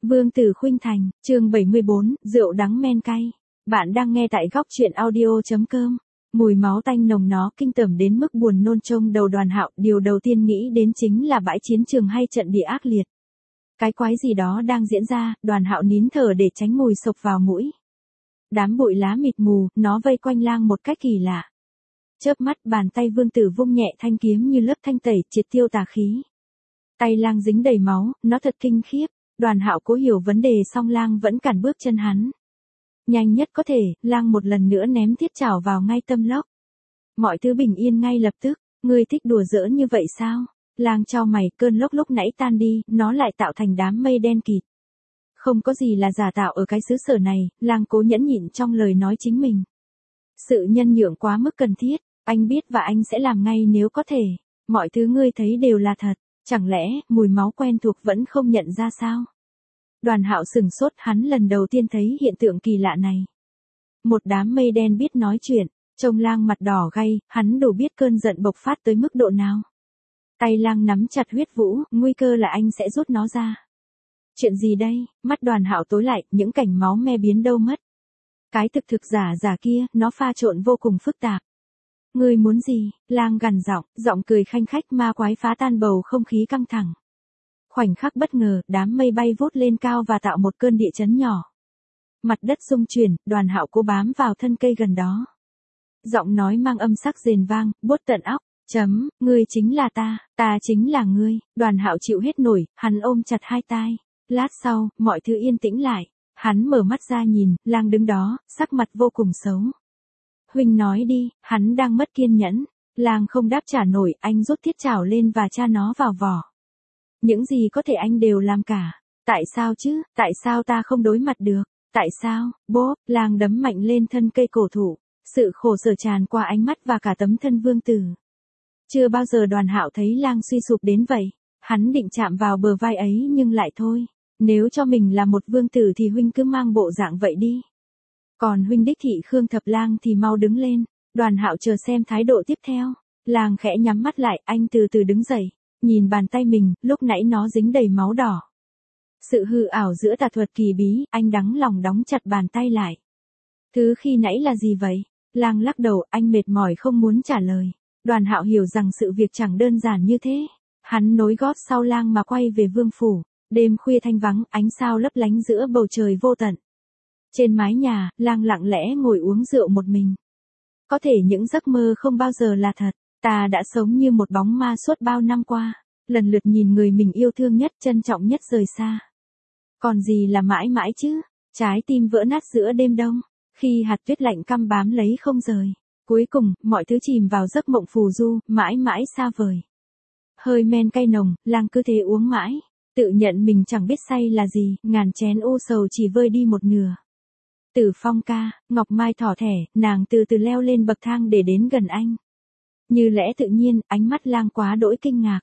Vương Tử Khuynh Thành, chương 74, rượu đắng men cay. Bạn đang nghe tại góc truyện audio.com. Mùi máu tanh nồng nó kinh tởm đến mức buồn nôn trông đầu Đoàn Hạo, điều đầu tiên nghĩ đến chính là bãi chiến trường hay trận địa ác liệt. Cái quái gì đó đang diễn ra, Đoàn Hạo nín thở để tránh mùi sộc vào mũi. Đám bụi lá mịt mù, nó vây quanh Lang một cách kỳ lạ. Chớp mắt, bàn tay Vương Tử vung nhẹ thanh kiếm như lớp thanh tẩy triệt tiêu tà khí. Tay Lang dính đầy máu, nó thật kinh khiếp. Đoàn Hạo cố hiểu vấn đề song Lang vẫn cản bước chân hắn. Nhanh nhất có thể, Lang một lần nữa ném thiết chảo vào ngay tâm lốc. Mọi thứ bình yên ngay lập tức. Ngươi thích đùa giỡn như vậy sao? Lang chau mày, cơn lốc lúc nãy tan đi, nó lại tạo thành đám mây đen kịt. Không có gì là giả tạo ở cái xứ sở này, Lang cố nhẫn nhịn trong lời nói chính mình. Sự nhân nhượng quá mức cần thiết, anh biết và anh sẽ làm ngay nếu có thể. Mọi thứ ngươi thấy đều là thật. Chẳng lẽ, mùi máu quen thuộc vẫn không nhận ra sao? Đoàn Hạo sửng sốt, hắn lần đầu tiên thấy hiện tượng kỳ lạ này. Một đám mây đen biết nói chuyện, trông Lang mặt đỏ gay, hắn đủ biết cơn giận bộc phát tới mức độ nào. Tay Lang nắm chặt huyết vũ, nguy cơ là anh sẽ rút nó ra. Chuyện gì đây? Mắt Đoàn Hạo tối lại, những cảnh máu me biến đâu mất. Cái thực giả kia, nó pha trộn vô cùng phức tạp. Ngươi muốn gì? Lang gằn giọng cười khanh khách ma quái phá tan bầu không khí căng thẳng. Khoảnh khắc bất ngờ, đám mây bay vút lên cao và tạo một cơn địa chấn nhỏ. Mặt đất rung chuyển, Đoàn Hạo cố bám vào thân cây gần đó. Giọng nói mang âm sắc rền vang, buốt tận óc. Ngươi chính là ta chính là ngươi. Đoàn Hạo chịu hết nổi, hắn ôm chặt hai tai. Lát sau, mọi thứ yên tĩnh lại. Hắn mở mắt ra nhìn, Lang đứng đó, sắc mặt vô cùng xấu. Huynh nói đi, hắn đang mất kiên nhẫn. Lang không đáp trả nổi, anh rút thiết chảo lên và tra nó vào vỏ. Những gì có thể anh đều làm cả. Tại sao chứ, tại sao ta không đối mặt được? Tại sao? Bốp, Lang đấm mạnh lên thân cây cổ thụ. Sự khổ sở tràn qua ánh mắt và cả tấm thân Vương Tử. Chưa bao giờ Đoàn Hạo thấy Lang suy sụp đến vậy. Hắn định chạm vào bờ vai ấy nhưng lại thôi. Nếu cho mình là một vương tử thì huynh cứ mang bộ dạng vậy đi. Còn huynh đích thị Khương Thập Lang thì mau đứng lên. Đoàn Hạo chờ xem thái độ tiếp theo. Lang khẽ nhắm mắt lại, anh từ từ đứng dậy. Nhìn bàn tay mình, lúc nãy nó dính đầy máu đỏ. Sự hư ảo giữa tà thuật kỳ bí, anh đắng lòng đóng chặt bàn tay lại. Thứ khi nãy là gì vậy? Lang lắc đầu, anh mệt mỏi không muốn trả lời. Đoàn Hạo hiểu rằng sự việc chẳng đơn giản như thế. Hắn nối gót sau Lang mà quay về vương phủ. Đêm khuya thanh vắng, ánh sao lấp lánh giữa bầu trời vô tận. Trên mái nhà, Lang lặng lẽ ngồi uống rượu một mình. Có thể những giấc mơ không bao giờ là thật. Ta đã sống như một bóng ma suốt bao năm qua. Lần lượt nhìn người mình yêu thương nhất, trân trọng nhất rời xa. Còn gì là mãi mãi chứ? Trái tim vỡ nát giữa đêm đông. Khi hạt tuyết lạnh căm bám lấy không rời. Cuối cùng, mọi thứ chìm vào giấc mộng phù du, mãi mãi xa vời. Hơi men cay nồng, Lang cứ thế uống mãi. Tự nhận mình chẳng biết say là gì, ngàn chén u sầu chỉ vơi đi một nửa. Tử Phong ca, Ngọc Mai thỏ thẻ, nàng từ từ leo lên bậc thang để đến gần anh. Như lẽ tự nhiên, ánh mắt Lang quá đỗi kinh ngạc.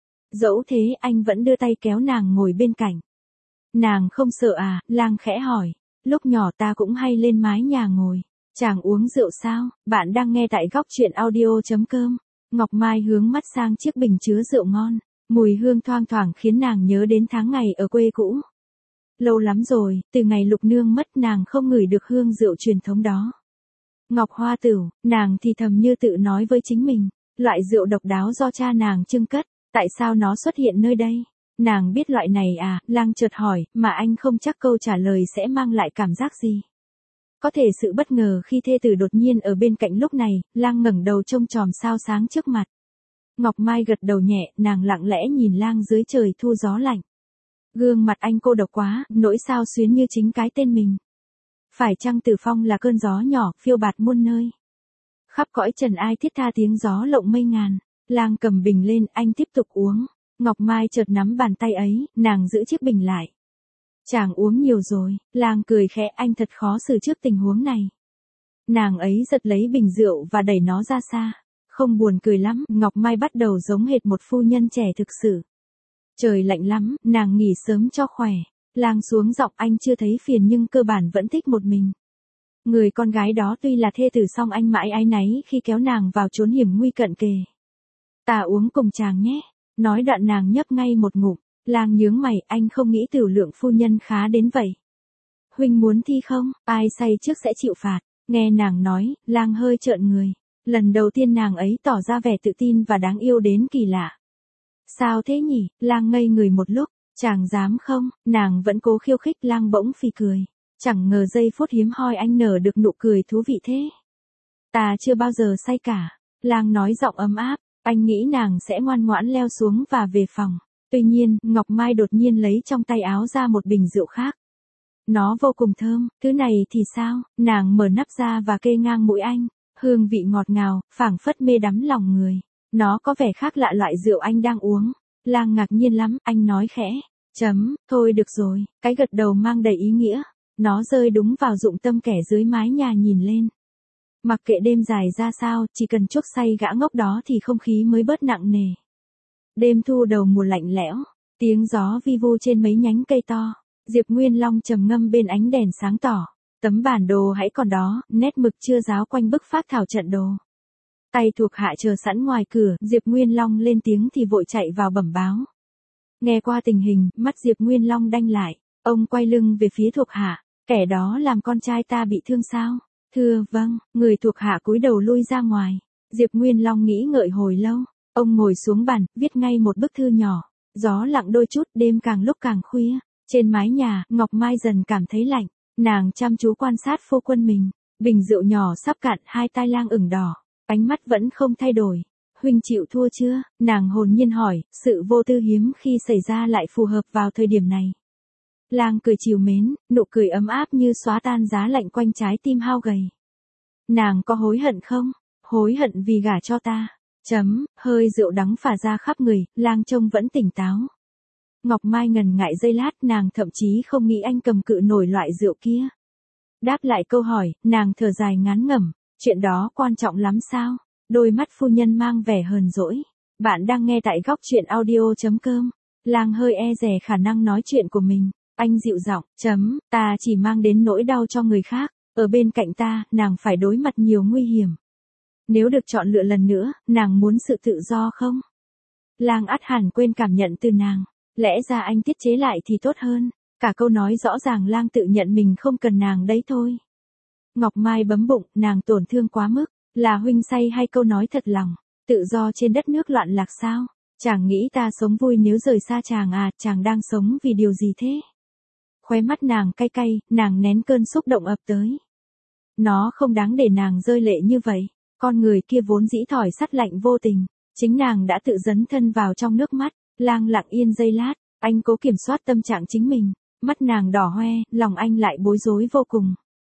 Dẫu thế anh vẫn đưa tay kéo nàng ngồi bên cạnh. Nàng không sợ à? Lang khẽ hỏi. Lúc nhỏ ta cũng hay lên mái nhà ngồi. Chàng uống rượu sao? Bạn đang nghe tại góc truyện audio.com. Ngọc Mai hướng mắt sang chiếc bình chứa rượu ngon. Mùi hương thoang thoảng khiến nàng nhớ đến tháng ngày ở quê cũ. Lâu lắm rồi, từ ngày Lục Nương mất nàng không ngửi được hương rượu truyền thống đó. Ngọc Hoa Tửu, nàng thì thầm như tự nói với chính mình. Loại rượu độc đáo do cha nàng trưng cất, tại sao nó xuất hiện nơi đây? Nàng biết loại này à? Lang chợt hỏi, mà anh không chắc câu trả lời sẽ mang lại cảm giác gì. Có thể sự bất ngờ khi thê tử đột nhiên ở bên cạnh lúc này, Lang ngẩng đầu trông chòm sao sáng trước mặt. Ngọc Mai gật đầu nhẹ, nàng lặng lẽ nhìn Lang dưới trời thu gió lạnh. Gương mặt anh cô độc quá, nỗi sao xuyến như chính cái tên mình. Phải chăng Tử Phong là cơn gió nhỏ, phiêu bạt muôn nơi? Khắp cõi trần ai thiết tha tiếng gió lộng mây ngàn. Lang cầm bình lên, anh tiếp tục uống. Ngọc Mai chợt nắm bàn tay ấy, nàng giữ chiếc bình lại. Chàng uống nhiều rồi. Lang cười khẽ, anh thật khó xử trước tình huống này. Nàng ấy giật lấy bình rượu và đẩy nó ra xa. Không buồn cười lắm, Ngọc Mai bắt đầu giống hệt một phu nhân trẻ thực sự. Trời lạnh lắm, nàng nghỉ sớm cho khỏe. Lang xuống giọng, anh chưa thấy phiền nhưng cơ bản vẫn thích một mình. Người con gái đó tuy là thê tử song anh mãi áy náy khi kéo nàng vào chốn hiểm nguy cận kề. Ta uống cùng chàng nhé. Nói đoạn nàng nhấp ngay một ngụm. Lang nhướng mày, anh không nghĩ Tiểu Lượng phu nhân khá đến vậy. Huynh muốn thi không? Ai say trước sẽ chịu phạt. Nghe nàng nói, Lang hơi trợn người. Lần đầu tiên nàng ấy tỏ ra vẻ tự tin và đáng yêu đến kỳ lạ. Sao thế nhỉ? Lang ngây người một lúc. Chàng dám không? Nàng vẫn cố khiêu khích. Lang bỗng phì cười. Chẳng ngờ giây phút hiếm hoi anh nở được nụ cười thú vị thế. Ta chưa bao giờ say cả. Lang nói giọng ấm áp. Anh nghĩ nàng sẽ ngoan ngoãn leo xuống và về phòng. Tuy nhiên, Ngọc Mai đột nhiên lấy trong tay áo ra một bình rượu khác. Nó vô cùng thơm, thứ này thì sao? Nàng mở nắp ra và kê ngang mũi anh. Hương vị ngọt ngào, phảng phất mê đắm lòng người. Nó có vẻ khác lạ loại rượu anh đang uống. Lang ngạc nhiên lắm, anh nói khẽ. Thôi được rồi, cái gật đầu mang đầy ý nghĩa. Nó rơi đúng vào dụng tâm kẻ dưới mái nhà nhìn lên. Mặc kệ đêm dài ra sao, chỉ cần chuốc say gã ngốc đó thì không khí mới bớt nặng nề. Đêm thu đầu mùa lạnh lẽo, tiếng gió vi vu trên mấy nhánh cây to. Diệp Nguyên Long trầm ngâm bên ánh đèn sáng tỏ. Tấm bản đồ hãy còn đó, nét mực chưa ráo quanh bức phác thảo trận đồ. Tay thuộc hạ chờ sẵn ngoài cửa, Diệp Nguyên Long lên tiếng thì vội chạy vào bẩm báo. Nghe qua tình hình, mắt Diệp Nguyên Long đanh lại, ông quay lưng về phía thuộc hạ, kẻ đó làm con trai ta bị thương sao? Thưa vâng, người thuộc hạ cúi đầu lui ra ngoài. Diệp Nguyên Long nghĩ ngợi hồi lâu, ông ngồi xuống bàn, viết ngay một bức thư nhỏ. Gió lặng đôi chút, đêm càng lúc càng khuya. Trên mái nhà, Ngọc Mai dần cảm thấy lạnh. Nàng chăm chú quan sát phu quân mình. Bình rượu nhỏ sắp cạn, hai tai Lang ửng đỏ. Ánh mắt vẫn không thay đổi. Huynh chịu thua chưa? Nàng hồn nhiên hỏi, sự vô tư hiếm khi xảy ra lại phù hợp vào thời điểm này. Lang cười trìu mến, nụ cười ấm áp như xóa tan giá lạnh quanh trái tim hao gầy. Nàng có hối hận không? Hối hận vì gả cho ta. Hơi rượu đắng phả ra khắp người, Lang trông vẫn tỉnh táo. Ngọc Mai ngần ngại giây lát, nàng thậm chí không nghĩ anh cầm cự nổi loại rượu kia. Đáp lại câu hỏi, nàng thở dài ngán ngẩm, chuyện đó quan trọng lắm sao? Đôi mắt phu nhân mang vẻ hờn dỗi. Bạn đang nghe tại góc truyện audio.com. Lang hơi e dè khả năng nói chuyện của mình. Anh dịu giọng, ta chỉ mang đến nỗi đau cho người khác. Ở bên cạnh ta, nàng phải đối mặt nhiều nguy hiểm. Nếu được chọn lựa lần nữa, nàng muốn sự tự do không? Lang ắt hẳn quên cảm nhận từ nàng. Lẽ ra anh tiết chế lại thì tốt hơn. Cả câu nói rõ ràng Lang tự nhận mình không cần nàng đấy thôi. Ngọc Mai bấm bụng, nàng tổn thương quá mức. Là huynh say hay câu nói thật lòng? Tự do trên đất nước loạn lạc sao? Chàng nghĩ ta sống vui nếu rời xa chàng à? Chàng đang sống vì điều gì thế? Khóe mắt nàng cay cay, nàng nén cơn xúc động ập tới. Nó không đáng để nàng rơi lệ như vậy. Con người kia vốn dĩ thỏi sắt lạnh vô tình. Chính nàng đã tự dấn thân vào trong nước mắt. Lang lặng yên giây lát, anh cố kiểm soát tâm trạng chính mình. Mắt nàng đỏ hoe, lòng anh lại bối rối vô cùng.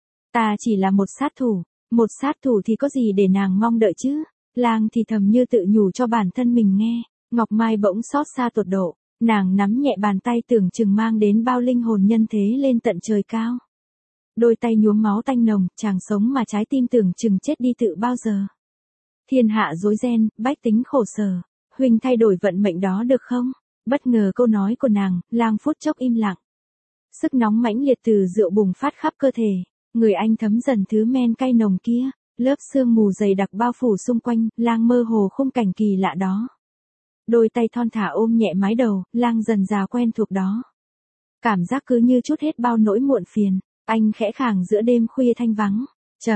Ta chỉ là một sát thủ. Một sát thủ thì có gì để nàng mong đợi chứ? Lang thì thầm như tự nhủ cho bản thân mình nghe. Ngọc Mai bỗng xót xa tột độ. Nàng nắm nhẹ bàn tay tưởng chừng mang đến bao linh hồn nhân thế lên tận trời cao. Đôi tay nhuốm máu tanh nồng, chàng sống mà trái tim tưởng chừng chết đi tự bao giờ. Thiên hạ rối ren, bách tính khổ sở. Huynh thay đổi vận mệnh đó được không? Bất ngờ câu nói của nàng, Lang phút chốc im lặng. Sức nóng mãnh liệt từ rượu bùng phát khắp cơ thể. Người anh thấm dần thứ men cay nồng kia. Lớp sương mù dày đặc bao phủ xung quanh, Lang mơ hồ khung cảnh kỳ lạ đó. Đôi tay thon thả ôm nhẹ mái đầu, Lang dần dà quen thuộc đó. Cảm giác cứ như trút hết bao nỗi muộn phiền. Anh khẽ khàng giữa đêm khuya thanh vắng.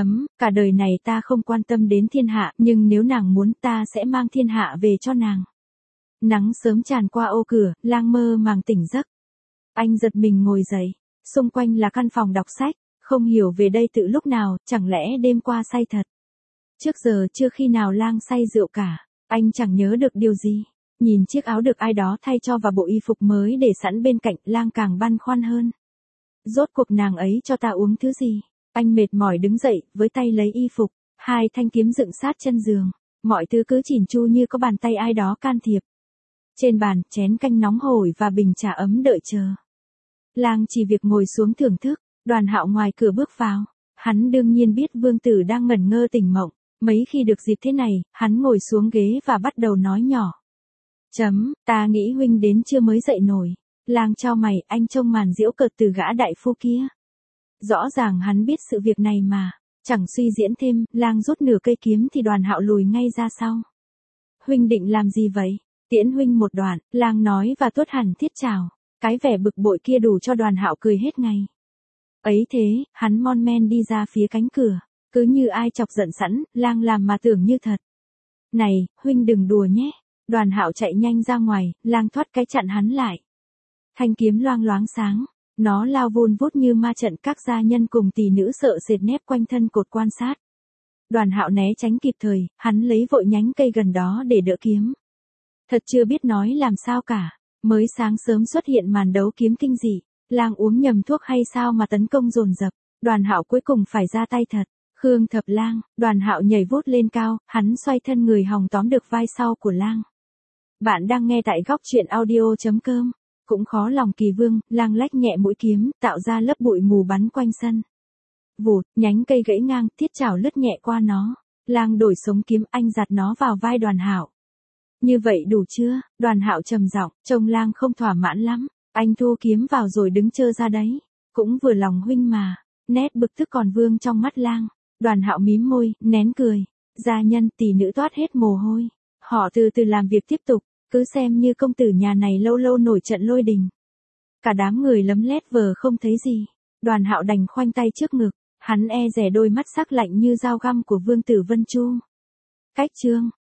Cả đời này ta không quan tâm đến thiên hạ, nhưng nếu nàng muốn ta sẽ mang thiên hạ về cho nàng. Nắng sớm tràn qua ô cửa, Lang mơ màng tỉnh giấc. Anh giật mình ngồi dậy. Xung quanh là căn phòng đọc sách. Không hiểu về đây từ lúc nào, chẳng lẽ đêm qua say thật. Trước giờ chưa khi nào Lang say rượu cả. Anh chẳng nhớ được điều gì. Nhìn chiếc áo được ai đó thay cho và bộ y phục mới để sẵn bên cạnh, Lang càng băn khoăn hơn. Rốt cuộc nàng ấy cho ta uống thứ gì? Anh mệt mỏi đứng dậy, với tay lấy y phục, hai thanh kiếm dựng sát chân giường. Mọi thứ cứ chỉn chu như có bàn tay ai đó can thiệp. Trên bàn, chén canh nóng hổi và bình trà ấm đợi chờ. Lang chỉ việc ngồi xuống thưởng thức. Đoàn Hạo ngoài cửa bước vào. Hắn đương nhiên biết vương tử đang ngẩn ngơ tỉnh mộng. Mấy khi được dịp thế này, hắn ngồi xuống ghế và bắt đầu nói nhỏ. Ta nghĩ huynh đến chưa mới dậy nổi. Lang chau mày, anh trông màn giễu cợt từ gã đại phu kia. Rõ ràng hắn biết sự việc này mà. Chẳng suy diễn thêm, Lang rút nửa cây kiếm thì Đoàn Hạo lùi ngay ra sau. Huynh định làm gì vậy? Tiễn huynh một đoạn, lang nói và tuốt hẳn thiết chào. Cái vẻ bực bội kia đủ cho Đoàn Hạo cười hết ngày. Ấy thế, hắn mon men đi ra phía cánh cửa. Cứ như ai chọc giận sẵn, lang làm mà tưởng như thật. Này, huynh đừng đùa nhé. Đoàn Hạo chạy nhanh ra ngoài, lang thoát cái chặn hắn lại. Thanh kiếm loang loáng sáng. Nó lao vun vút như ma trận, các gia nhân cùng tỷ nữ sợ sệt nép quanh thân cột quan sát. Đoàn Hạo né tránh kịp thời, hắn lấy vội nhánh cây gần đó để đỡ kiếm. Thật chưa biết nói làm sao cả. Mới sáng sớm xuất hiện màn đấu kiếm kinh dị. Lang uống nhầm thuốc hay sao mà tấn công dồn dập. Đoàn Hạo cuối cùng phải ra tay thật. Khương Thập Lang. Đoàn Hạo nhảy vút lên cao, hắn xoay thân người hòng tóm được vai sau của Lang. Bạn đang nghe tại góc truyện audio.com. Cũng khó lòng kỳ vương, Lang lách nhẹ mũi kiếm, tạo ra lớp bụi mù bắn quanh sân. Vụt, nhánh cây gãy ngang, thiết chảo lướt nhẹ qua nó. Lang đổi sống kiếm, anh giặt nó vào vai Đoàn Hạo. Như vậy đủ chưa? Đoàn Hạo trầm giọng, trông Lang không thỏa mãn lắm. Anh thu kiếm vào rồi đứng chơ ra đấy. Cũng vừa lòng huynh mà. Nét bực tức còn vương trong mắt Lang. Đoàn Hạo mím môi, nén cười. Gia nhân tỷ nữ toát hết mồ hôi. Họ từ từ làm việc tiếp tục. Cứ xem như công tử nhà này lâu lâu nổi trận lôi đình. Cả đám người lấm lét vờ không thấy gì. Đoàn Hạo đành khoanh tay trước ngực. Hắn e dè đôi mắt sắc lạnh như dao găm của Vương tử Vân Chu. Cách chương